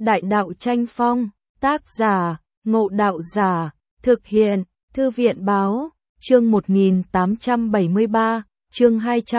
Đại đạo tranh phong, tác giả, Ngộ Đạo Giả, thực hiện, Thư viện báo, chương 1873, chương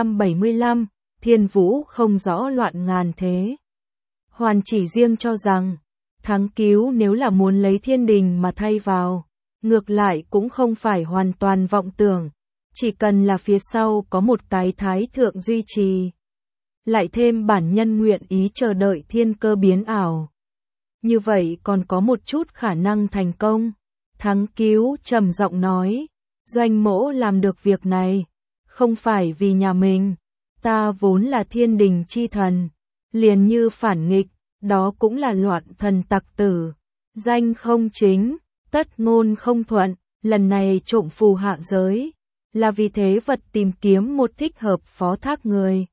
275, Thiên Vũ không rõ loạn ngàn thế. Hoàn Chỉ Riêng cho rằng, Thắng Cứu nếu là muốn lấy thiên đình mà thay vào, ngược lại cũng không phải hoàn toàn vọng tưởng, chỉ cần là phía sau có một cái thái thượng duy trì. Lại thêm bản nhân nguyện ý chờ đợi thiên cơ biến ảo. Như vậy còn có một chút khả năng thành công. Thắng Cứu trầm giọng nói, Doanh Mỗ làm được việc này, không phải vì nhà mình, ta vốn là thiên đình chi thần, liền như phản nghịch, đó cũng là loạn thần tặc tử, danh không chính, tất ngôn không thuận, lần này trộm phù hạ giới, là vì thế vật tìm kiếm một thích hợp phó thác người.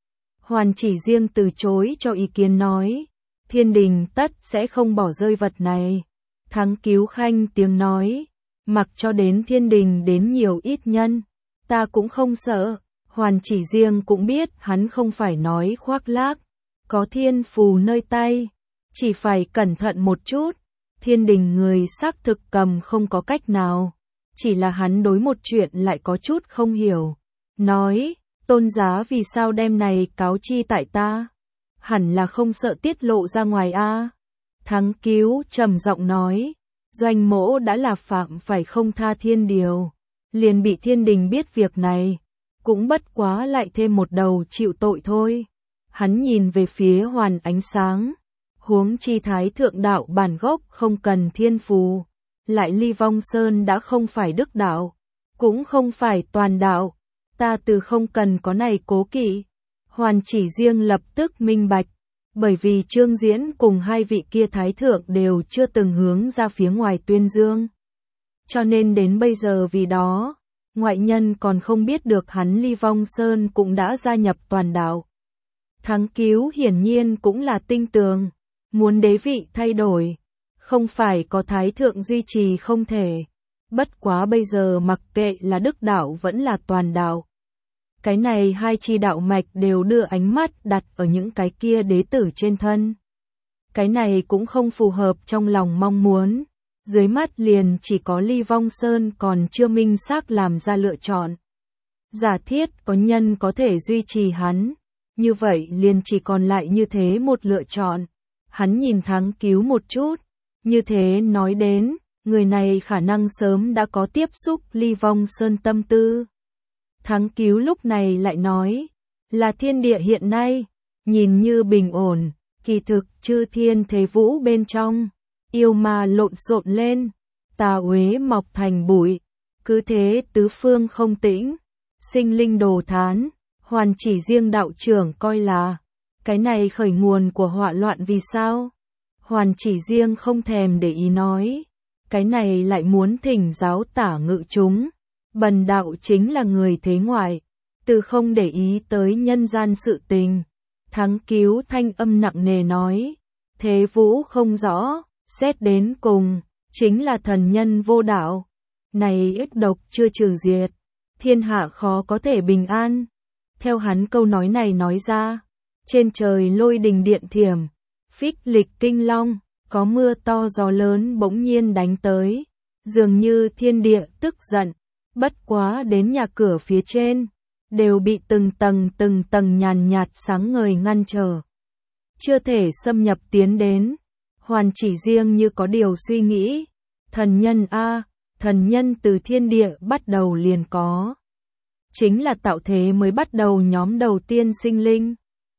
Hoàn Chỉ Riêng từ chối cho ý kiến nói, thiên đình tất sẽ không bỏ rơi vật này. Thắng Cứu khanh tiếng nói, mặc cho đến thiên đình đến nhiều ít nhân, ta cũng không sợ. Hoàn Chỉ Riêng cũng biết hắn không phải nói khoác lác, có thiên phù nơi tay, chỉ phải cẩn thận một chút. Thiên đình người xác thực cầm không có cách nào, chỉ là hắn đối một chuyện lại có chút không hiểu. Nói, tôn giá vì sao đem này cáo chi tại ta? Hẳn là không sợ tiết lộ ra ngoài a. Thắng Cứu trầm giọng nói, Doanh Mỗ đã là phạm phải không tha thiên điều, liền bị thiên đình biết việc này, cũng bất quá lại thêm một đầu chịu tội thôi. Hắn nhìn về phía Hoàn Ánh Sáng, huống chi thái thượng đạo bản gốc không cần thiên phù, lại Ly Vong Sơn đã không phải đức đạo, cũng không phải toàn đạo, ta từ không cần có này cố kỵ. Hoàn Chỉ Riêng lập tức minh bạch, bởi vì Trương Diễn cùng hai vị kia thái thượng đều chưa từng hướng ra phía ngoài tuyên dương. Cho nên đến bây giờ vì đó, ngoại nhân còn không biết được hắn Ly Vong Sơn cũng đã gia nhập toàn đạo. Thắng Cứu hiển nhiên cũng là tinh tường, muốn đế vị thay đổi, không phải có thái thượng duy trì không thể. Bất quá bây giờ mặc kệ là đức đạo vẫn là toàn đạo, cái này hai chi đạo mạch đều đưa ánh mắt đặt ở những cái kia đế tử trên thân. Cái này cũng không phù hợp trong lòng mong muốn, dưới mắt liền chỉ có Ly Vong Sơn còn chưa minh xác làm ra lựa chọn. Giả thiết có nhân có thể duy trì hắn, như vậy liền chỉ còn lại như thế một lựa chọn. Hắn nhìn Thắng Cứu một chút, như thế nói đến, người này khả năng sớm đã có tiếp xúc Ly Vong Sơn tâm tư. Thắng Cứu lúc này lại nói, là thiên địa hiện nay, nhìn như bình ổn, kỳ thực chư thiên thế vũ bên trong, yêu ma lộn xộn lên, tà uế mọc thành bụi, cứ thế tứ phương không tĩnh, sinh linh đồ thán. Hoàn Chỉ Riêng đạo trưởng coi là, cái này khởi nguồn của họa loạn vì sao? Hoàn Chỉ Riêng không thèm để ý nói, cái này lại muốn thỉnh giáo tả ngự chúng. Bần đạo chính là người thế ngoại, từ không để ý tới nhân gian sự tình. Thắng Cứu thanh âm nặng nề nói, thế vũ không rõ, xét đến cùng, chính là thần nhân vô đạo. Này ít độc chưa trừ diệt, thiên hạ khó có thể bình an. Theo hắn câu nói này nói ra, trên trời lôi đình điện thiểm, phích lịch kinh long, có mưa to gió lớn bỗng nhiên đánh tới, dường như thiên địa tức giận. Bất quá đến nhà cửa phía trên, đều bị từng tầng nhàn nhạt sáng ngời ngăn trở. Chưa thể xâm nhập tiến đến. Hoàn Chỉ Riêng như có điều suy nghĩ. Thần nhân a, thần nhân từ thiên địa bắt đầu liền có. Chính là tạo thế mới bắt đầu nhóm đầu tiên sinh linh.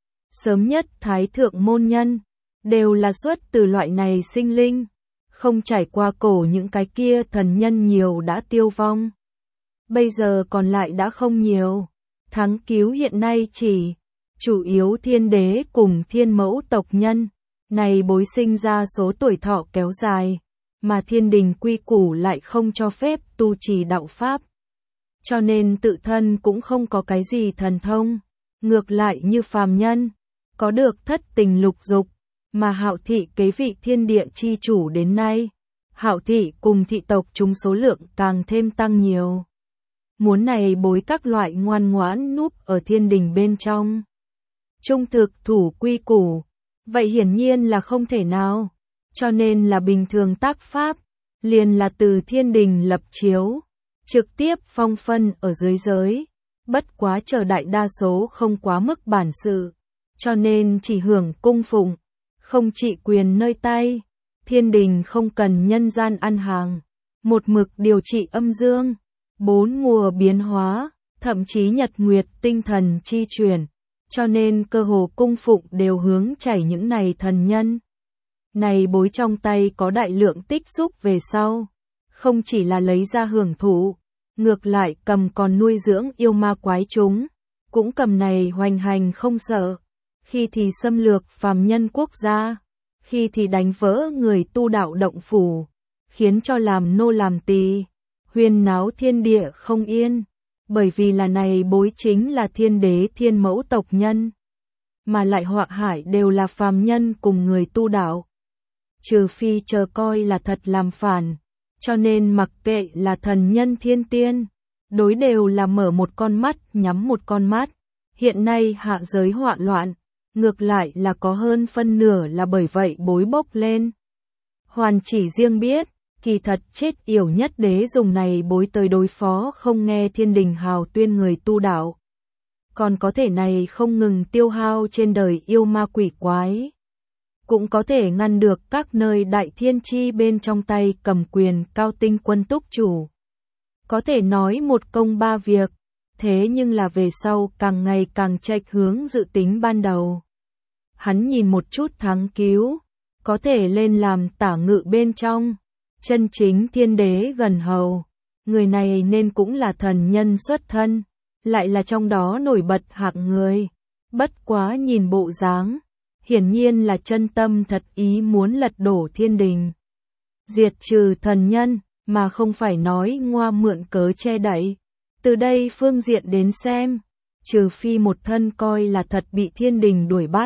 Sớm nhất thái thượng môn nhân, đều là xuất từ loại này sinh linh. Không trải qua cổ những cái kia thần nhân nhiều đã tiêu vong. Bây giờ còn lại đã không nhiều. Thắng Cứu hiện nay chỉ chủ yếu thiên đế cùng thiên mẫu tộc nhân, này bối sinh ra số tuổi thọ kéo dài, mà thiên đình quy củ lại không cho phép tu trì đạo pháp. Cho nên tự thân cũng không có cái gì thần thông, ngược lại như phàm nhân, có được thất tình lục dục, mà Hạo thị kế vị thiên địa chi chủ đến nay, Hạo thị cùng thị tộc chúng số lượng càng thêm tăng nhiều. Muốn này bối các loại ngoan ngoãn núp ở thiên đình bên trong, trung thực thủ quy củ, Vậy hiển nhiên là không thể nào. Cho nên là bình thường tác pháp, liền là từ thiên đình lập chiếu, trực tiếp phong phân ở dưới giới. Bất quá chờ đại đa số không quá mức bản sự, cho nên chỉ hưởng cung phụng, không trị quyền nơi tay. Thiên đình không cần nhân gian ăn hàng, một mực điều trị âm dương, 4 mùa biến hóa, thậm chí nhật nguyệt tinh thần chi chuyển, cho nên cơ hồ cung phụng đều hướng chảy những này thần nhân. Này bối trong tay có đại lượng tích xúc về sau, không chỉ là lấy ra hưởng thụ, ngược lại cầm còn nuôi dưỡng yêu ma quái chúng, cũng cầm này hoành hành không sợ, khi thì xâm lược phàm nhân quốc gia, khi thì đánh vỡ người tu đạo động phủ, khiến cho làm nô làm tỳ, huyên náo thiên địa không yên, bởi vì là này bối chính là thiên đế thiên mẫu tộc nhân, mà lại họa hại đều là phàm nhân cùng người tu đạo. Trừ phi chờ coi là thật làm phản, cho nên mặc kệ là thần nhân thiên tiên, đối đều là mở một con mắt nhắm một con mắt. Hiện nay hạ giới họa loạn, ngược lại là có hơn phân nửa là bởi vậy bối bốc lên. Hoàn chỉ riêng biết, kỳ thật chết yểu nhất đế dùng này bối tới đối phó không nghe thiên đình hào tuyên người tu đạo. Còn có thể này không ngừng tiêu hao trên đời yêu ma quỷ quái. Cũng có thể ngăn được các nơi đại thiên chi bên trong tay cầm quyền cao tinh quân túc chủ. Có thể nói một công ba việc, thế nhưng là về sau càng ngày càng chệch hướng dự tính ban đầu. Hắn nhìn một chút Thắng Cứu, có thể lên làm tả ngự bên trong, chân chính thiên đế gần hầu. Người này nên cũng là thần nhân xuất thân, lại là trong đó nổi bật hạng người. Bất quá nhìn bộ dáng, hiển nhiên là chân tâm thật ý muốn lật đổ thiên đình, diệt trừ thần nhân, mà không phải nói ngoa mượn cớ che đậy. Từ đây phương diện đến xem, trừ phi một thân coi là thật bị thiên đình đuổi bắt.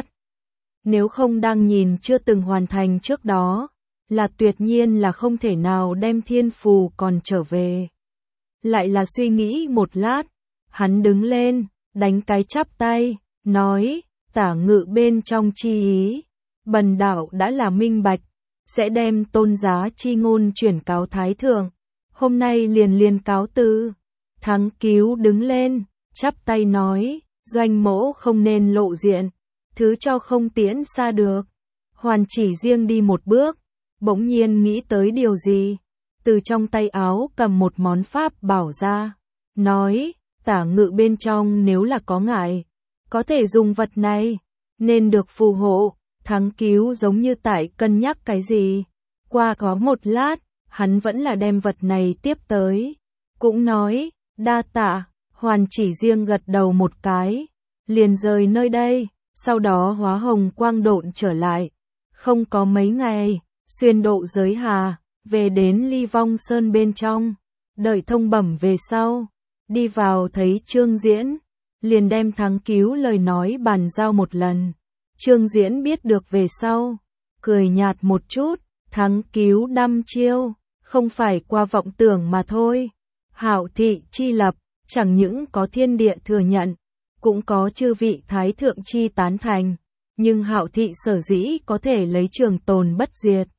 Nếu không đang nhìn chưa từng hoàn thành trước đó, là tuyệt nhiên là không thể nào đem thiên phù còn trở về. Lại là suy nghĩ một lát, hắn đứng lên, đánh cái chắp tay, nói, tả ngự bên trong chi ý, bần đạo đã là minh bạch, sẽ đem tôn giá chi ngôn chuyển cáo thái thượng, hôm nay liền cáo từ. Thắng Cứu đứng lên, chắp tay nói, doanh mỗ không nên lộ diện, thứ cho không tiễn xa được. Hoàn chỉ riêng đi một bước, bỗng nhiên nghĩ tới điều gì, từ trong tay áo cầm một món pháp bảo ra, nói, tả ngự bên trong nếu là có ngại, có thể dùng vật này, nên được phù hộ. Thắng Cứu giống như tại cân nhắc cái gì, qua có một lát, hắn vẫn là đem vật này tiếp tới, cũng nói, đa tạ. Hoàn chỉ riêng gật đầu một cái, liền rời nơi đây, sau đó hóa hồng quang độn trở lại, không có mấy ngày, xuyên độ giới hà, về đến Ly Vong Sơn bên trong, đợi thông bẩm về sau, đi vào thấy Trương Diễn, liền đem Thắng Cứu lời nói bàn giao một lần. Trương Diễn biết được về sau, cười nhạt một chút, Thắng Cứu đăm chiêu, không phải qua vọng tưởng mà thôi. Hạo thị chi lập, chẳng những có thiên địa thừa nhận, cũng có chư vị thái thượng chi tán thành, nhưng Hạo thị sở dĩ có thể lấy trường tồn bất diệt.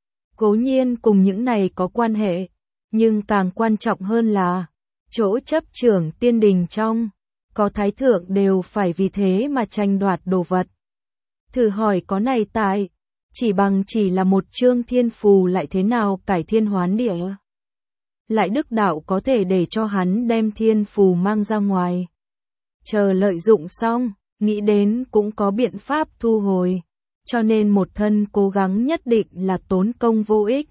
Cố nhiên cùng những này có quan hệ, nhưng càng quan trọng hơn là, chỗ chấp trưởng tiên đình trong, có thái thượng đều phải vì thế mà tranh đoạt đồ vật. Thử hỏi có này tại, chỉ là một chương thiên phù lại thế nào cải thiên hoán địa. Lại đức đạo có thể để cho hắn đem thiên phù mang ra ngoài. Chờ lợi dụng xong, nghĩ đến cũng có biện pháp thu hồi, cho nên một thân cố gắng nhất định là tốn công vô ích.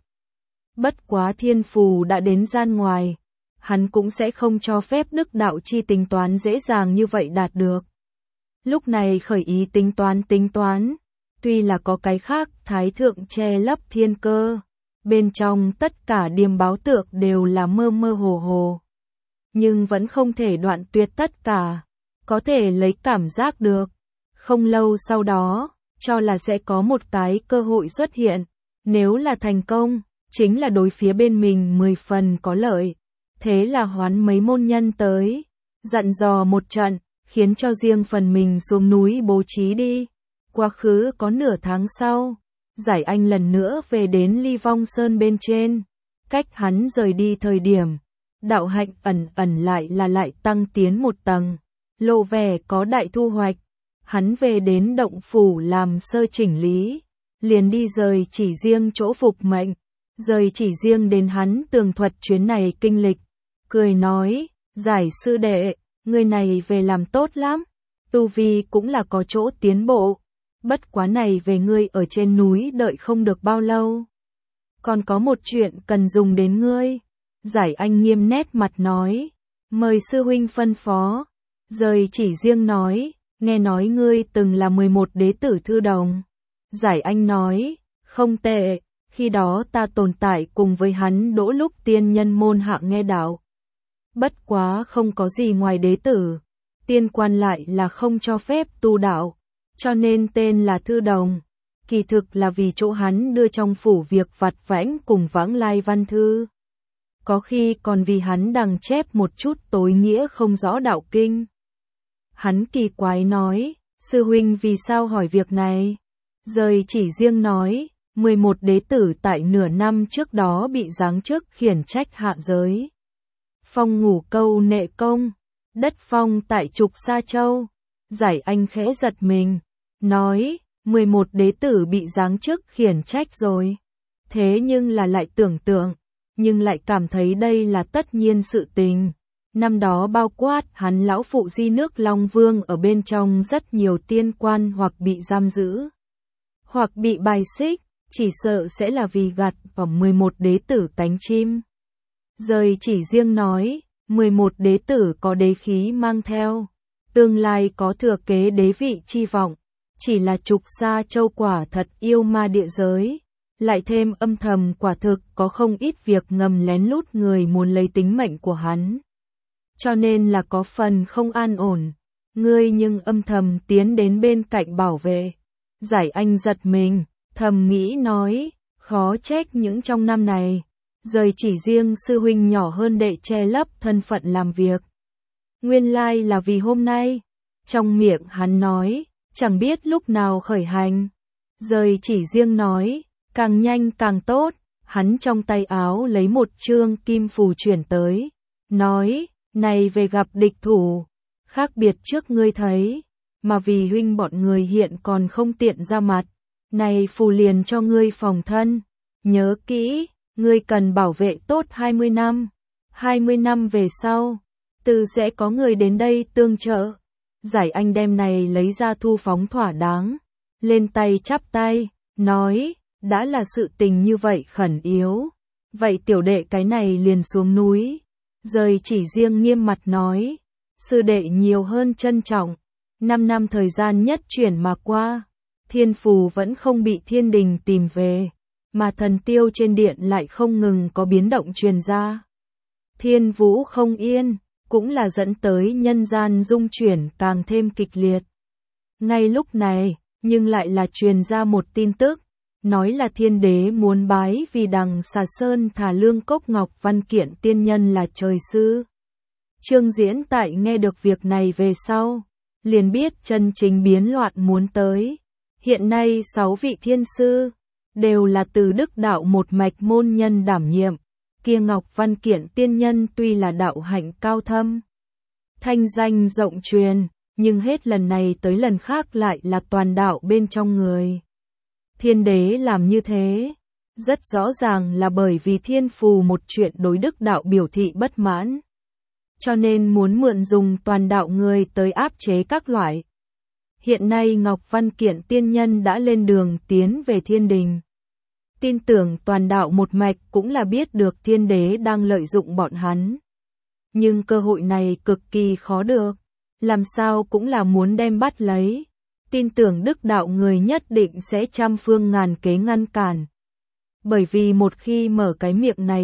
Bất quá thiên phù đã đến gian ngoài, hắn cũng sẽ không cho phép đức đạo chi tính toán dễ dàng như vậy đạt được. Lúc này khởi ý tính toán, tuy là có cái khác thái thượng che lấp thiên cơ, bên trong tất cả điềm báo tượng đều là mơ mơ hồ hồ. Nhưng vẫn không thể đoạn tuyệt tất cả, có thể lấy cảm giác được. Không lâu sau đó, cho là sẽ có một cái cơ hội xuất hiện, nếu là thành công, chính là đối phía bên mình 10 phần có lợi. Thế là hoán mấy môn nhân tới, dặn dò một trận, khiến cho riêng phần mình xuống núi bố trí đi. Quá khứ có nửa tháng sau, Giải Anh lần nữa về đến Ly Vong Sơn bên trên. Cách hắn rời đi thời điểm, đạo hạnh ẩn ẩn lại tăng tiến một tầng, lộ vẻ có đại thu hoạch. Hắn về đến động phủ làm sơ chỉnh lý, liền đi rời chỉ riêng chỗ phục mệnh, rời chỉ riêng đến hắn tường thuật chuyến này kinh lịch, cười nói, Giải sư đệ, người này về làm tốt lắm, tu vi cũng là có chỗ tiến bộ, bất quá này về ngươi ở trên núi đợi không được bao lâu. Còn có một chuyện cần dùng đến ngươi. Giải Anh nghiêm nét mặt nói, mời sư huynh phân phó. Rời chỉ riêng nói, nghe nói ngươi từng là 11 đế tử thư đồng. Giải Anh nói, không tệ, khi đó ta tồn tại cùng với hắn đỗ lúc tiên nhân môn hạ nghe đạo. Bất quá không có gì ngoài đế tử, tiên quan lại là không cho phép tu đạo, cho nên tên là thư đồng. Kỳ thực là vì chỗ hắn đưa trong phủ việc vặt vãnh cùng vãng lai văn thư. Có khi còn vì hắn đằng chép một chút tối nghĩa không rõ đạo kinh. Hắn kỳ quái nói, sư huynh vì sao hỏi việc này? Rời chỉ riêng nói, 11 đế tử tại nửa năm trước đó bị giáng chức khiển trách hạ giới. Phong ngủ câu nệ công, đất phong tại trục Sa Châu. Giải Anh khẽ giật mình, nói, 11 đế tử bị giáng chức khiển trách rồi. Thế nhưng là lại tưởng tượng, nhưng lại cảm thấy đây là tất nhiên sự tình. Năm đó bao quát hắn lão phụ di nước Long Vương ở bên trong rất nhiều tiên quan hoặc bị giam giữ, hoặc bị bài xích, chỉ sợ sẽ là vì gặt vào 11 đế tử cánh chim. Rời chỉ riêng nói, 11 đế tử có đế khí mang theo, tương lai có thừa kế đế vị chi vọng, chỉ là trục Sa Châu quả thật yêu ma địa giới, lại thêm âm thầm quả thực có không ít việc ngầm lén lút người muốn lấy tính mệnh của hắn. Cho nên là có phần không an ổn, ngươi nhưng âm thầm tiến đến bên cạnh bảo vệ. Giải Anh giật mình, thầm nghĩ nói, khó trách những trong năm này, rời chỉ riêng sư huynh nhỏ hơn đệ che lấp thân phận làm việc. Nguyên lai là vì hôm nay, trong miệng hắn nói, chẳng biết lúc nào khởi hành. Rời chỉ riêng nói, càng nhanh càng tốt, hắn trong tay áo lấy một chương kim phù chuyển tới, nói, này về gặp địch thủ, khác biệt trước ngươi thấy, mà vì huynh bọn người hiện còn không tiện ra mặt, này phù liền cho ngươi phòng thân, nhớ kỹ, ngươi cần bảo vệ tốt 20 năm, 20 năm về sau, từ sẽ có người đến đây tương trợ. Giải Anh đem này lấy ra thu phóng thỏa đáng, lên tay chắp tay, nói, đã là sự tình như vậy khẩn yếu, vậy tiểu đệ cái này liền xuống núi. Rời chỉ riêng nghiêm mặt nói, sư đệ nhiều hơn trân trọng, 5 năm thời gian nhất chuyển mà qua, thiên phù vẫn không bị thiên đình tìm về, mà thần tiêu trên điện lại không ngừng có biến động truyền ra. Thiên vũ không yên, cũng là dẫn tới nhân gian dung chuyển càng thêm kịch liệt. Ngay lúc này, nhưng lại là truyền ra một tin tức, nói là thiên đế muốn bái vì đằng Xà Sơn thả Lương Cốc Ngọc Văn Kiện tiên nhân là trời sư. Trương Diễn tại nghe được việc này về sau, liền biết chân chính biến loạn muốn tới. Hiện nay 6 vị thiên sư, đều là từ đức đạo một mạch môn nhân đảm nhiệm, kia Ngọc Văn Kiện tiên nhân tuy là đạo hạnh cao thâm, thanh danh rộng truyền, nhưng hết lần này tới lần khác lại là toàn đạo bên trong người. Thiên đế làm như thế, rất rõ ràng là bởi vì thiên phù một chuyện đối đức đạo biểu thị bất mãn, cho nên muốn mượn dùng toàn đạo người tới áp chế các loại. Hiện nay Ngọc Văn Kiện tiên nhân đã lên đường tiến về thiên đình. Tin tưởng toàn đạo một mạch cũng là biết được thiên đế đang lợi dụng bọn hắn. Nhưng cơ hội này cực kỳ khó được, làm sao cũng là muốn đem bắt lấy. Tin tưởng đức đạo người nhất định sẽ trăm phương ngàn kế ngăn cản. Bởi vì một khi mở cái miệng này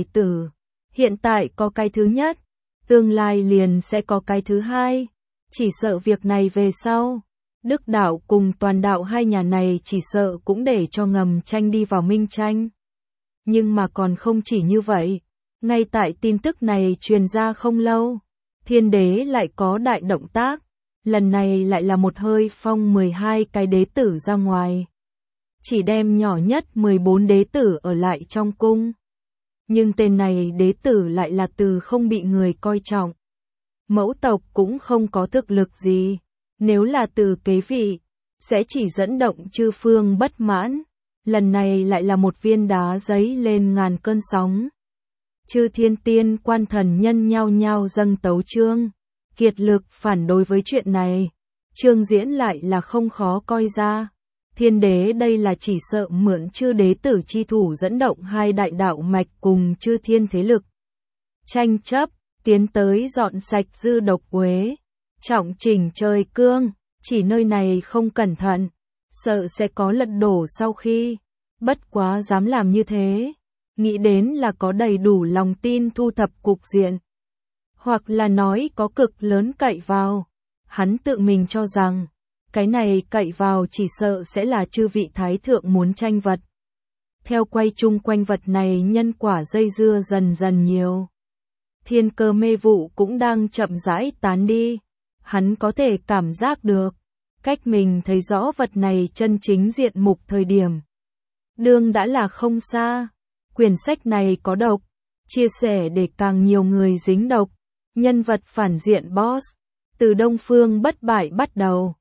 hiện tại có cái thứ nhất, tương lai liền sẽ có cái thứ hai. Chỉ sợ việc này về sau, đức đạo cùng toàn đạo hai nhà này chỉ sợ cũng để cho ngầm tranh đi vào minh tranh. Nhưng mà còn không chỉ như vậy, ngay tại tin tức này truyền ra không lâu, thiên đế lại có đại động tác, lần này lại là một hơi phong 12 cái đế tử ra ngoài. Chỉ đem nhỏ nhất 14 đế tử ở lại trong cung. Nhưng tên này đế tử lại là từ không bị người coi trọng. Mẫu tộc cũng không có thực lực gì. Nếu là từ kế vị, sẽ chỉ dẫn động chư phương bất mãn. Lần này lại là một viên đá giấy lên ngàn cơn sóng. Chư thiên tiên quan thần nhân nhao nhao dâng tấu chương, kiệt lực phản đối với chuyện này. Chương diễn lại là không khó coi ra. Thiên đế đây là chỉ sợ mượn chư đế tử chi thủ dẫn động hai đại đạo mạch cùng chư thiên thế lực. Tranh chấp, tiến tới dọn sạch dư độc uế, trọng chỉnh trời cương, chỉ nơi này không cẩn thận, sợ sẽ có lật đổ sau khi. Bất quá dám làm như thế, nghĩ đến là có đầy đủ lòng tin thu thập cục diện. Hoặc là nói có cực lớn cậy vào. Hắn tự mình cho rằng, cái này cậy vào chỉ sợ sẽ là chư vị thái thượng muốn tranh vật. Theo quay chung quanh vật này nhân quả dây dưa dần dần nhiều. Thiên cơ mê vụ cũng đang chậm rãi tán đi. Hắn có thể cảm giác được, cách mình thấy rõ vật này chân chính diện mục thời điểm. Đương đã là không xa. Quyển sách này có độc, chia sẻ để càng nhiều người dính độc. Nhân vật phản diện boss, từ Đông Phương bất bại bắt đầu.